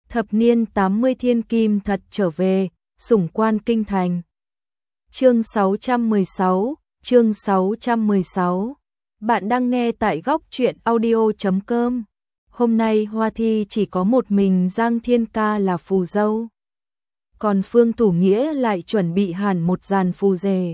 Thập niên 80 thiên kim thật trở về, sủng quan kinh thành. Chương 616. Bạn đang nghe tại góc truyện audio.com. Hôm nay Hoa Thi chỉ có một mình Giang Thiên Ca là phù dâu. Còn Phương Thủ Nghĩa lại chuẩn bị hẳn một dàn phù rể.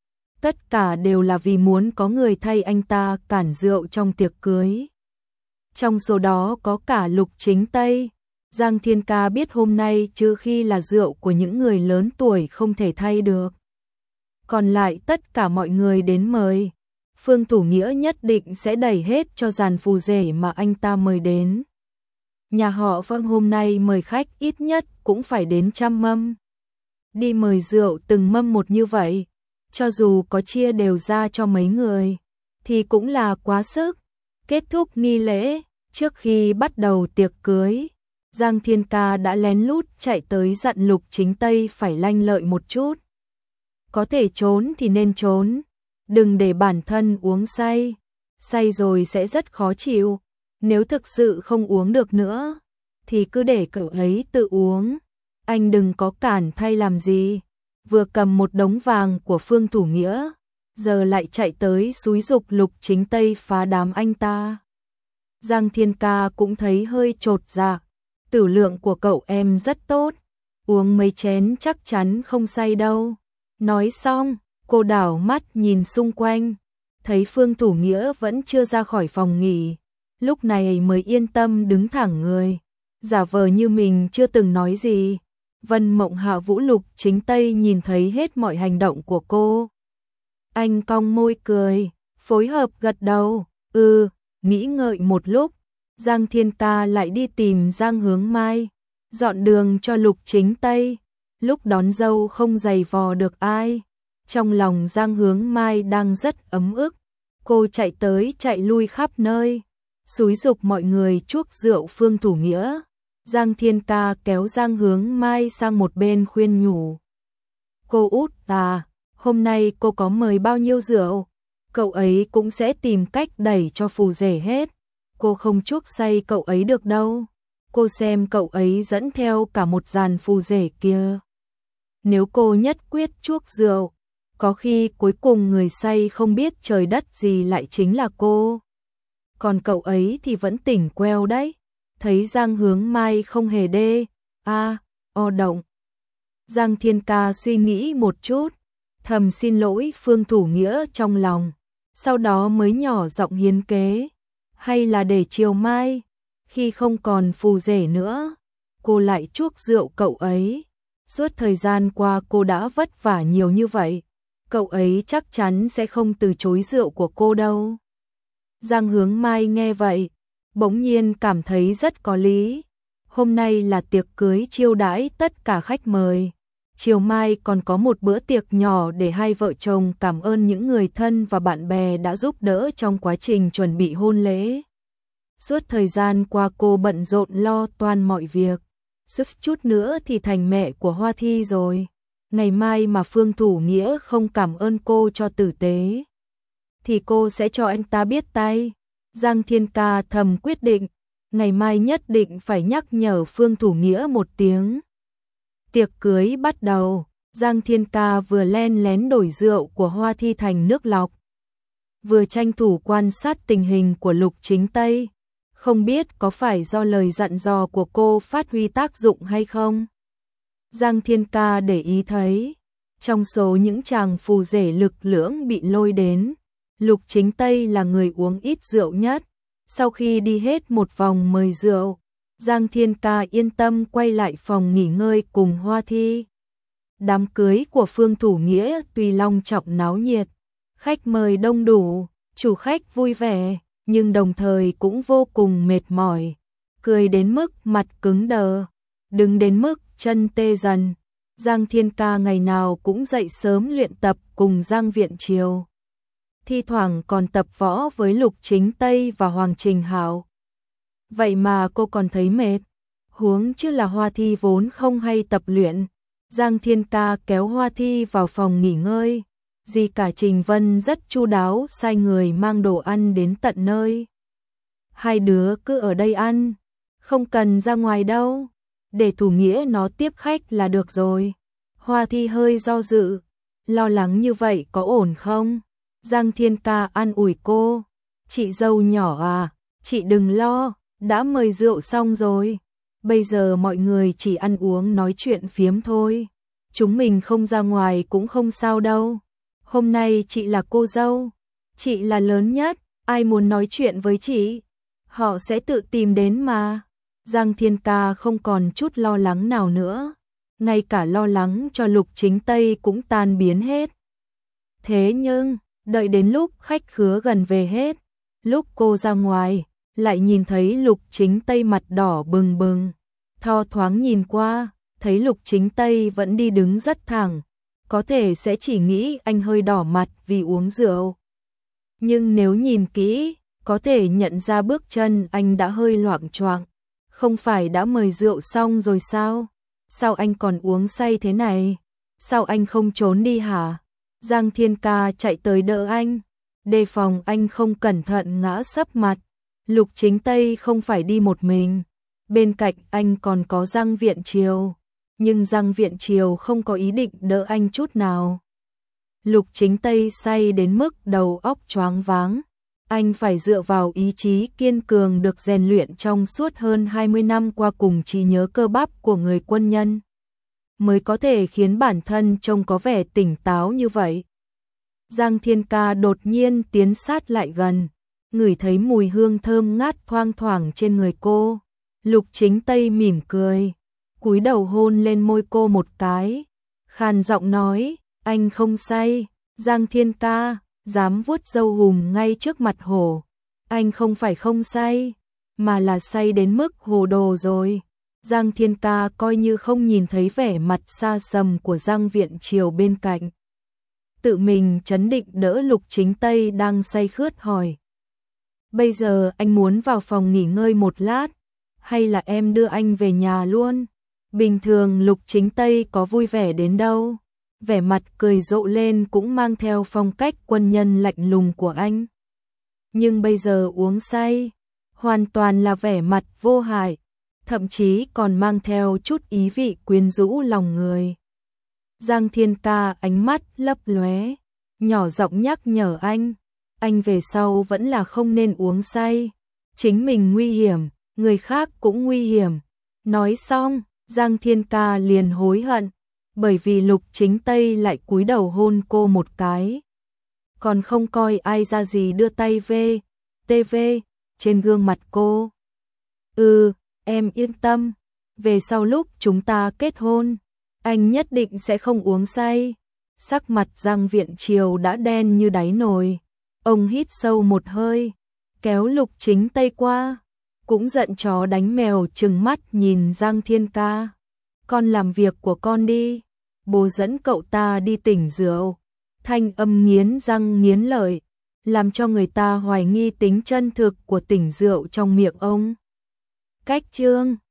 Tất cả đều là vì muốn có người thay anh ta cản rượu trong tiệc cưới. Trong số đó có cả Lục Chính Tây. Giang Thiên Ca biết hôm nay trừ khi là rượu của những người lớn tuổi không thể thay được. Còn lại tất cả mọi người đến mời. Phương Thủ Nghĩa nhất định sẽ đẩy hết cho dàn phù rể mà anh ta mời đến. Nhà họ Phương hôm nay mời khách ít nhất cũng phải đến 100 mâm. Đi mời rượu từng mâm một như vậy, cho dù có chia đều ra cho mấy người, thì cũng là quá sức. Kết thúc nghi lễ, trước khi bắt đầu tiệc cưới, Giang Thiên Ca đã lén lút chạy tới dặn Lục Chính Tây phải lanh lợi một chút. Có thể trốn thì nên trốn, đừng để bản thân uống say, say rồi sẽ rất khó chịu. Nếu thực sự không uống được nữa, thì cứ để cậu ấy tự uống, anh đừng có cản thay làm gì. Vừa cầm một đống vàng của Phương Thủ Nghĩa, giờ lại chạy tới xúi giục Lục Chính Tây phá đám anh ta. Giang Thiên Ca cũng thấy hơi chột dạ. Tử lượng của cậu em rất tốt, uống mấy chén chắc chắn không say đâu. Nói xong, cô đảo mắt nhìn xung quanh, thấy Phương Thủ Nghĩa vẫn chưa ra khỏi phòng nghỉ, lúc này mới yên tâm đứng thẳng người, giả vờ như mình chưa từng nói gì. Vân Mộng Hạ Vũ Lục Chính Tây nhìn thấy hết mọi hành động của cô. Anh cong môi cười, phối hợp gật đầu, nghĩ ngợi một lúc. Giang Thiên Ca lại đi tìm Giang Hướng Mai, dọn đường cho Lục Chính Tây. Lúc đón dâu không giày vò được ai, trong lòng Giang Hướng Mai đang rất ấm ức. Cô chạy tới chạy lui khắp nơi, xúi giục mọi người chuốc rượu Phương Thủ Nghĩa. Giang Thiên Ca kéo Giang Hướng Mai sang một bên khuyên nhủ. Cô út à, hôm nay cô có mời bao nhiêu rượu, cậu ấy cũng sẽ tìm cách đẩy cho phù rể hết. Cô không chuốc say cậu ấy được đâu. Cô xem cậu ấy dẫn theo cả một dàn phù rể kia. Nếu cô nhất quyết chuốc rượu, có khi cuối cùng người say không biết trời đất gì lại chính là cô. Còn cậu ấy thì vẫn tỉnh queo đấy. Thấy Giang Hướng Mai không hề động. Giang Thiên Ca suy nghĩ một chút, thầm xin lỗi Phương Thủ Nghĩa trong lòng, sau đó mới nhỏ giọng hiến kế. Hay là để chiều mai, khi không còn phù rể nữa, cô lại chuốc rượu cậu ấy. Suốt thời gian qua cô đã vất vả nhiều như vậy, cậu ấy chắc chắn sẽ không từ chối rượu của cô đâu. Giang Hướng Mai nghe vậy, bỗng nhiên cảm thấy rất có lý. Hôm nay là tiệc cưới chiêu đãi tất cả khách mời. Chiều mai còn có một bữa tiệc nhỏ để hai vợ chồng cảm ơn những người thân và bạn bè đã giúp đỡ trong quá trình chuẩn bị hôn lễ. Suốt thời gian qua cô bận rộn lo toan mọi việc, suốt chút nữa thì thành mẹ của Hoa Thi rồi. Ngày mai mà Phương Thủ Nghĩa không cảm ơn cô cho tử tế, thì cô sẽ cho anh ta biết tay. Giang Thiên Ca thầm quyết định, ngày mai nhất định phải nhắc nhở Phương Thủ Nghĩa một tiếng. Tiệc cưới bắt đầu, Giang Thiên Ca vừa len lén đổi rượu của Hoa Thi thành nước lọc, vừa tranh thủ quan sát tình hình của Lục Chính Tây. Không biết có phải do lời dặn dò của cô phát huy tác dụng hay không? Giang Thiên Ca để ý thấy, trong số những chàng phù rể lực lưỡng bị lôi đến, Lục Chính Tây là người uống ít rượu nhất. Sau khi đi hết một vòng mời rượu, Giang Thiên Ca yên tâm quay lại phòng nghỉ ngơi cùng Hoa Thi. Đám cưới của Phương Thủ Nghĩa tuy long trọng náo nhiệt, khách mời đông đủ, chủ khách vui vẻ, nhưng đồng thời cũng vô cùng mệt mỏi, cười đến mức mặt cứng đờ, đứng đến mức chân tê dần. Giang Thiên Ca ngày nào cũng dậy sớm luyện tập cùng Giang Viện Triều, thi thoảng còn tập võ với Lục Chính Tây và Hoàng Trình Hạo. Vậy mà cô còn thấy mệt, huống chứ là Hoa Thi vốn không hay tập luyện. Giang Thiên Ca kéo Hoa Thi vào phòng nghỉ ngơi, dì cả Trình Vân rất chu đáo sai người mang đồ ăn đến tận nơi. Hai đứa cứ ở đây ăn, không cần ra ngoài đâu. để thủ nghĩa nó tiếp khách là được rồi. Hoa Thi hơi do dự, lo lắng như vậy có ổn không? Giang Thiên Ca an ủi cô, chị dâu nhỏ à, chị đừng lo, đã mời rượu xong rồi. Bây giờ mọi người chỉ ăn uống nói chuyện phiếm thôi. Chúng mình không ra ngoài cũng không sao đâu. Hôm nay chị là cô dâu, chị là lớn nhất, ai muốn nói chuyện với chị, họ sẽ tự tìm đến mà. Giang Thiên Ca không còn chút lo lắng nào nữa, ngay cả lo lắng cho Lục Chính Tây cũng tan biến hết. Thế nhưng, đợi đến lúc khách khứa gần về hết, lúc cô ra ngoài, lại nhìn thấy Lục Chính Tây mặt đỏ bừng bừng. Thò thoáng nhìn qua, thấy Lục Chính Tây vẫn đi đứng rất thẳng, có thể sẽ chỉ nghĩ anh hơi đỏ mặt vì uống rượu. Nhưng nếu nhìn kỹ, có thể nhận ra bước chân anh đã hơi loạng choạng. Không phải đã mời rượu xong rồi sao? Sao anh còn uống say thế này? Sao anh không trốn đi hả? Giang Thiên Ca chạy tới đỡ anh, đề phòng anh không cẩn thận ngã sấp mặt. Lục Chính Tây không phải đi một mình, bên cạnh anh còn có Giang Viện Triều, nhưng Giang Viện Triều không có ý định đỡ anh chút nào. Lục Chính Tây say đến mức đầu óc choáng váng, anh phải dựa vào ý chí kiên cường được rèn luyện trong suốt hơn 20 năm qua cùng trí nhớ cơ bắp của người quân nhân, mới có thể khiến bản thân trông có vẻ tỉnh táo như vậy. Giang Thiên Ca đột nhiên tiến sát lại gần, ngửi thấy mùi hương thơm ngát thoang thoảng trên người cô. Lục Chính Tây mỉm cười, cúi đầu hôn lên môi cô một cái, khàn giọng nói, anh không say. Giang Thiên Ca dám vuốt râu hùm ngay trước mặt hổ, anh không phải không say, mà là say đến mức hồ đồ rồi. Giang Thiên Ca coi như không nhìn thấy vẻ mặt xa sầm của Giang Viện Triều bên cạnh, tự mình trấn định đỡ Lục Chính Tây đang say khướt hỏi, bây giờ anh muốn vào phòng nghỉ ngơi một lát, hay là em đưa anh về nhà luôn? Bình thường Lục Chính Tây có vui vẻ đến đâu, vẻ mặt cười rộ lên cũng mang theo phong cách quân nhân lạnh lùng của anh. Nhưng bây giờ uống say, hoàn toàn là vẻ mặt vô hại, thậm chí còn mang theo chút ý vị quyến rũ lòng người. Giang Thiên Ca ánh mắt lấp lóe, nhỏ giọng nhắc nhở anh về sau vẫn là không nên uống say, chính mình nguy hiểm, người khác cũng nguy hiểm. Nói xong, Giang Thiên Ca liền hối hận, bởi vì Lục Chính Tây lại cúi đầu hôn cô một cái, còn không coi ai ra gì đưa tay về TV trên gương mặt cô. Em yên tâm, về sau lúc chúng ta kết hôn, anh nhất định sẽ không uống say. Sắc mặt Giang Viện Triều đã đen như đáy nồi, ông hít sâu một hơi, kéo Lục Chính Tây qua, cũng giận chó đánh mèo trừng mắt nhìn Giang Thiên Ca. Con làm việc của con đi, bố dẫn cậu ta đi tỉnh rượu. Thanh âm nghiến răng nghiến lợi, làm cho người ta hoài nghi tính chân thực của tỉnh rượu trong miệng ông. Cách chương